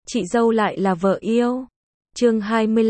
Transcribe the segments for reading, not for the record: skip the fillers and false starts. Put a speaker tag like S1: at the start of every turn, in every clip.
S1: chị dâu lại là vợ yêu. Chương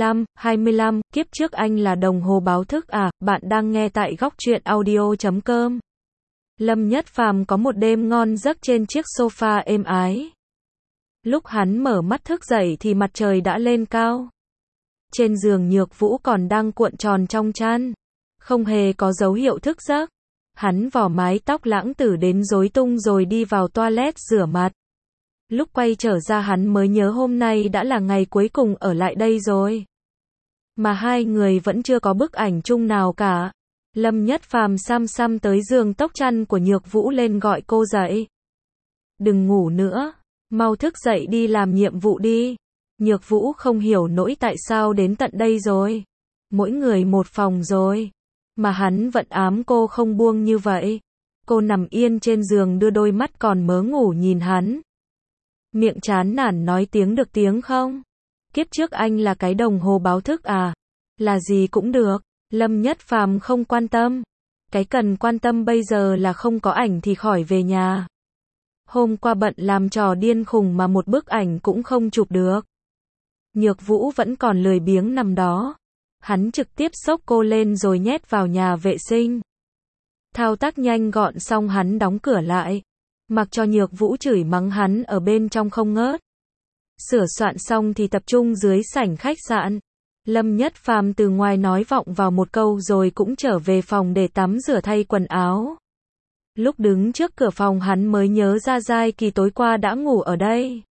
S1: 25, kiếp trước anh là đồng hồ báo thức à, bạn đang nghe tại góc truyện audio.com. Lâm Nhất Phàm có một đêm ngon giấc trên chiếc sofa êm ái. Lúc hắn mở mắt thức dậy thì mặt trời đã lên cao. Trên giường Nhược Vũ còn đang cuộn tròn trong chăn, không hề có dấu hiệu thức giấc. Hắn vò mái tóc lãng tử đến rối tung rồi đi vào toilet rửa mặt. Lúc quay trở ra hắn mới nhớ hôm nay đã là ngày cuối cùng ở lại đây rồi. Mà hai người vẫn chưa có bức ảnh chung nào cả. Lâm Nhất Phàm xăm tới giường tóc chăn của Nhược Vũ lên gọi cô dậy. Đừng ngủ nữa, mau thức dậy đi làm nhiệm vụ đi. Nhược Vũ không hiểu nỗi tại sao đến tận đây rồi. Mỗi người một phòng rồi. Mà hắn vẫn ám cô không buông như vậy. Cô nằm yên trên giường đưa đôi mắt còn mớ ngủ nhìn hắn. Miệng chán nản nói tiếng được tiếng không? Kiếp trước anh là cái đồng hồ báo thức à? Là gì cũng được. Lâm Nhất Phàm không quan tâm. Cái cần quan tâm bây giờ là không có ảnh thì khỏi về nhà. Hôm qua bận làm trò điên khùng mà một bức ảnh cũng không chụp được. Nhược Vũ vẫn còn lười biếng nằm đó. Hắn trực tiếp xốc cô lên rồi nhét vào nhà vệ sinh. Thao tác nhanh gọn xong hắn đóng cửa lại. Mặc cho Nhược Vũ chửi mắng hắn ở bên trong không ngớt. Sửa soạn xong thì tập trung dưới sảnh khách sạn. Lâm Nhất Phàm từ ngoài nói vọng vào một câu rồi cũng trở về phòng để tắm rửa thay quần áo. Lúc đứng trước cửa phòng hắn mới nhớ ra Giai Kỳ tối qua đã ngủ ở đây.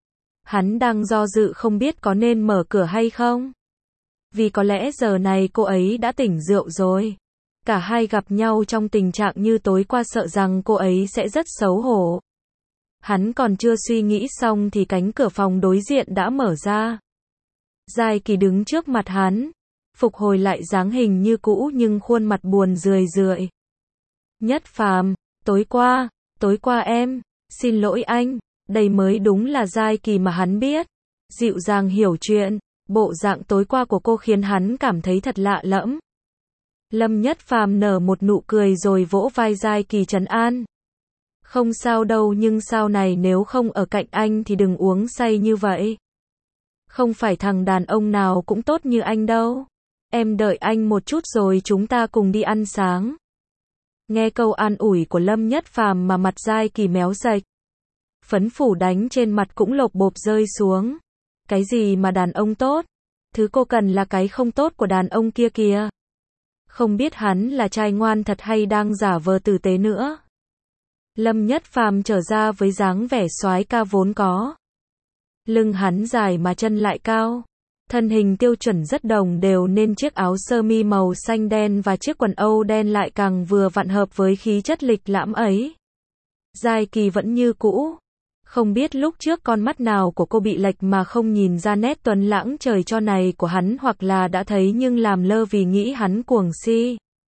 S1: Hắn đang do dự không biết có nên mở cửa hay không. Vì có lẽ giờ này cô ấy đã tỉnh rượu rồi. Cả hai gặp nhau trong tình trạng như tối qua sợ rằng cô ấy sẽ rất xấu hổ. Hắn còn chưa suy nghĩ xong thì cánh cửa phòng đối diện đã mở ra. Giai Kỳ đứng trước mặt hắn, phục hồi lại dáng hình như cũ nhưng khuôn mặt buồn rười rượi. Nhất Phàm, tối qua em, xin lỗi anh, đây mới đúng là Giai Kỳ mà hắn biết. Dịu dàng hiểu chuyện, bộ dạng tối qua của cô khiến hắn cảm thấy thật lạ lẫm. Lâm Nhất Phàm nở một nụ cười rồi vỗ vai Giai Kỳ trấn an. Không sao đâu nhưng sau này nếu không ở cạnh anh thì đừng uống say như vậy. Không phải thằng đàn ông nào cũng tốt như anh đâu. Em đợi anh một chút rồi chúng ta cùng đi ăn sáng. Nghe câu an ủi của Lâm Nhất Phàm mà mặt Giai Kỳ méo sạch. Phấn phủ đánh trên mặt cũng lộp bộp rơi xuống. Cái gì mà đàn ông tốt? Thứ cô cần là cái không tốt của đàn ông kia kìa. Không biết hắn là trai ngoan thật hay đang giả vờ tử tế nữa. Lâm Nhất Phàm trở ra với dáng vẻ soái ca vốn có. Lưng hắn dài mà chân lại cao. Thân hình tiêu chuẩn rất đồng đều nên chiếc áo sơ mi màu xanh đen và chiếc quần âu đen lại càng vừa vặn hợp với khí chất lịch lãm ấy. Giai Kỳ vẫn như cũ. Không biết lúc trước con mắt nào của cô bị lệch mà không nhìn ra nét tuấn lãng trời cho này của hắn hoặc là đã thấy nhưng làm lơ vì nghĩ hắn cuồng si.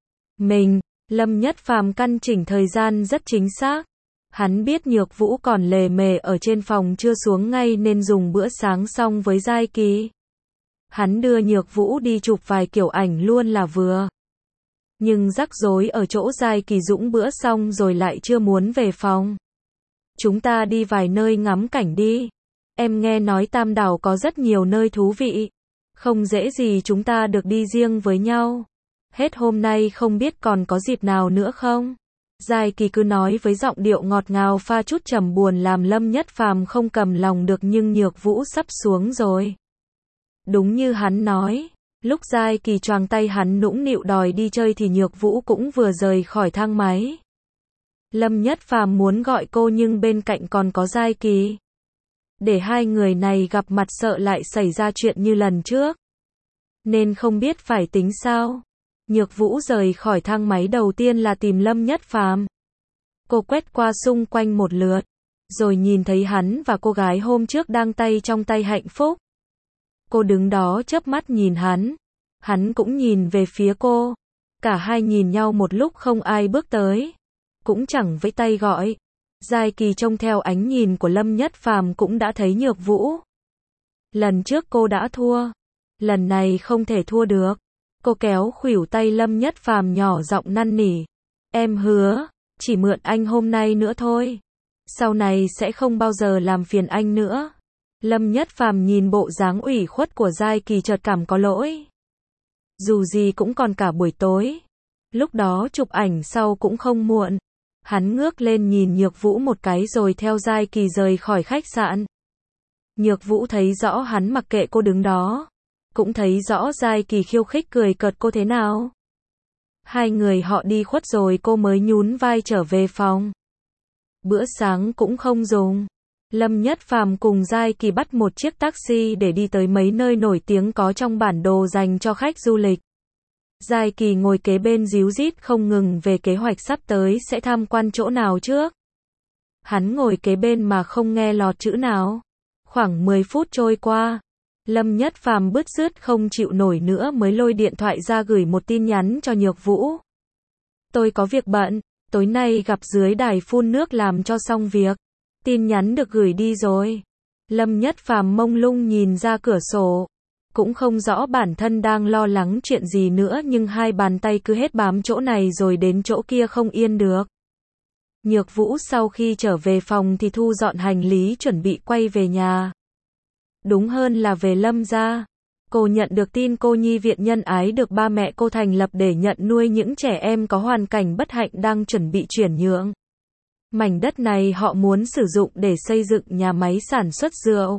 S1: Lâm Nhất Phàm căn chỉnh thời gian rất chính xác. Hắn biết Nhược Vũ còn lề mề ở trên phòng chưa xuống ngay nên dùng bữa sáng xong với Giai Kỳ. Hắn đưa Nhược Vũ đi chụp vài kiểu ảnh luôn là vừa. Nhưng rắc rối ở chỗ Giai Kỳ dũng bữa xong rồi lại chưa muốn về phòng. Chúng ta đi vài nơi ngắm cảnh đi. Em nghe nói Tam Đảo có rất nhiều nơi thú vị. Không dễ gì chúng ta được đi riêng với nhau. Hết hôm nay không biết còn có dịp nào nữa không? Giai Kỳ cứ nói với giọng điệu ngọt ngào pha chút trầm buồn làm Lâm Nhất Phàm không cầm lòng được nhưng Nhược Vũ sắp xuống rồi. Đúng như hắn nói, lúc Giai Kỳ choàng tay hắn nũng nịu đòi đi chơi thì Nhược Vũ cũng vừa rời khỏi thang máy. Lâm Nhất Phàm muốn gọi cô nhưng bên cạnh còn có Giai Kỳ. Để hai người này gặp mặt sợ lại xảy ra chuyện như lần trước. Nên không biết phải tính sao. Nhược Vũ rời khỏi thang máy đầu tiên là tìm Lâm Nhất Phàm. Cô quét qua xung quanh một lượt, rồi nhìn thấy hắn và cô gái hôm trước đang tay trong tay hạnh phúc. Cô đứng đó chớp mắt nhìn hắn cũng nhìn về phía cô. Cả hai nhìn nhau một lúc không ai bước tới, cũng chẳng vẫy tay gọi. Giai Kỳ trông theo ánh nhìn của Lâm Nhất Phàm cũng đã thấy Nhược Vũ. Lần trước cô đã thua, lần này không thể thua được. Cô kéo khuỷu tay Lâm Nhất Phàm nhỏ giọng năn nỉ. Em hứa, chỉ mượn anh hôm nay nữa thôi. Sau này sẽ không bao giờ làm phiền anh nữa. Lâm Nhất Phàm nhìn bộ dáng ủy khuất của Giai Kỳ chợt cảm có lỗi. Dù gì cũng còn cả buổi tối. Lúc đó chụp ảnh sau cũng không muộn. Hắn ngước lên nhìn Nhược Vũ một cái rồi theo Giai Kỳ rời khỏi khách sạn. Nhược Vũ thấy rõ hắn mặc kệ cô đứng đó. Cũng thấy rõ Giai Kỳ khiêu khích cười cợt cô thế nào. Hai người họ đi khuất rồi cô mới nhún vai trở về phòng. Bữa sáng cũng không dùng. Lâm Nhất Phàm cùng Giai Kỳ bắt một chiếc taxi để đi tới mấy nơi nổi tiếng có trong bản đồ dành cho khách du lịch. Giai Kỳ ngồi kế bên díu dít không ngừng về kế hoạch sắp tới sẽ tham quan chỗ nào trước. Hắn ngồi kế bên mà không nghe lọt chữ nào. Khoảng 10 phút trôi qua, Lâm Nhất Phàm bứt rứt không chịu nổi nữa mới lôi điện thoại ra gửi một tin nhắn cho Nhược Vũ. Tôi có việc bận, tối nay gặp dưới đài phun nước làm cho xong việc. Tin nhắn được gửi đi rồi. Lâm Nhất Phàm mông lung nhìn ra cửa sổ. Cũng không rõ bản thân đang lo lắng chuyện gì nữa nhưng hai bàn tay cứ hết bám chỗ này rồi đến chỗ kia không yên được. Nhược Vũ sau khi trở về phòng thì thu dọn hành lý chuẩn bị quay về nhà. Đúng hơn là về Lâm gia. Cô nhận được tin cô nhi viện nhân ái được ba mẹ cô thành lập để nhận nuôi những trẻ em có hoàn cảnh bất hạnh đang chuẩn bị chuyển nhượng. Mảnh đất này họ muốn sử dụng để xây dựng nhà máy sản xuất rượu.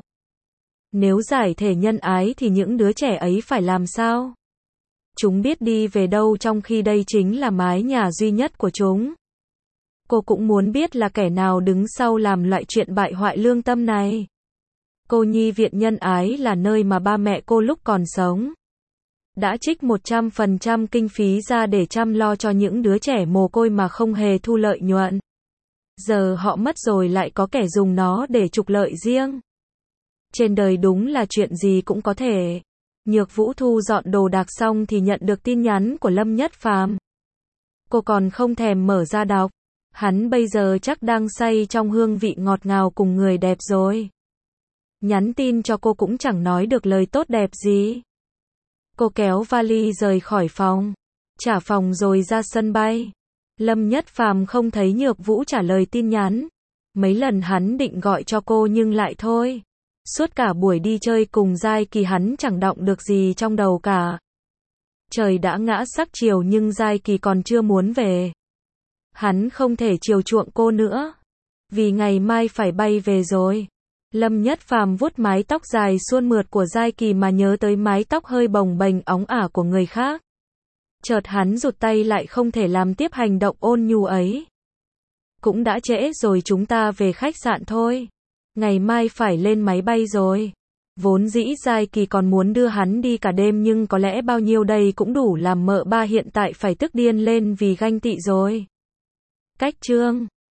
S1: Nếu giải thể nhân ái thì những đứa trẻ ấy phải làm sao? Chúng biết đi về đâu trong khi đây chính là mái nhà duy nhất của chúng. Cô cũng muốn biết là kẻ nào đứng sau làm loại chuyện bại hoại lương tâm này. Cô nhi viện nhân ái là nơi mà ba mẹ cô lúc còn sống đã trích 100% kinh phí ra để chăm lo cho những đứa trẻ mồ côi mà không hề thu lợi nhuận. Giờ họ mất rồi lại có kẻ dùng nó để trục lợi riêng. Trên đời đúng là chuyện gì cũng có thể. Nhược Vũ thu dọn đồ đạc xong thì nhận được tin nhắn của Lâm Nhất Phàm. Cô còn không thèm mở ra đọc. Hắn bây giờ chắc đang say trong hương vị ngọt ngào cùng người đẹp rồi. Nhắn tin cho cô cũng chẳng nói được lời tốt đẹp gì. Cô kéo vali rời khỏi phòng. Trả phòng rồi ra sân bay. Lâm Nhất Phàm không thấy Nhược Vũ trả lời tin nhắn. Mấy lần hắn định gọi cho cô nhưng lại thôi. Suốt cả buổi đi chơi cùng Giai Kỳ hắn chẳng đọng được gì trong đầu cả. Trời đã ngã sắc chiều nhưng Giai Kỳ còn chưa muốn về. Hắn không thể chiều chuộng cô nữa. Vì ngày mai phải bay về rồi. Lâm Nhất Phàm vuốt mái tóc dài suôn mượt của Giai Kỳ mà nhớ tới mái tóc hơi bồng bềnh óng ả của người khác. Chợt hắn rụt tay lại không thể làm tiếp hành động ôn nhu ấy. Cũng đã trễ rồi chúng ta về khách sạn thôi. Ngày mai phải lên máy bay rồi. Vốn dĩ Giai Kỳ còn muốn đưa hắn đi cả đêm nhưng có lẽ bao nhiêu đây cũng đủ làm mợ ba hiện tại phải tức điên lên vì ganh tị rồi. Cách chương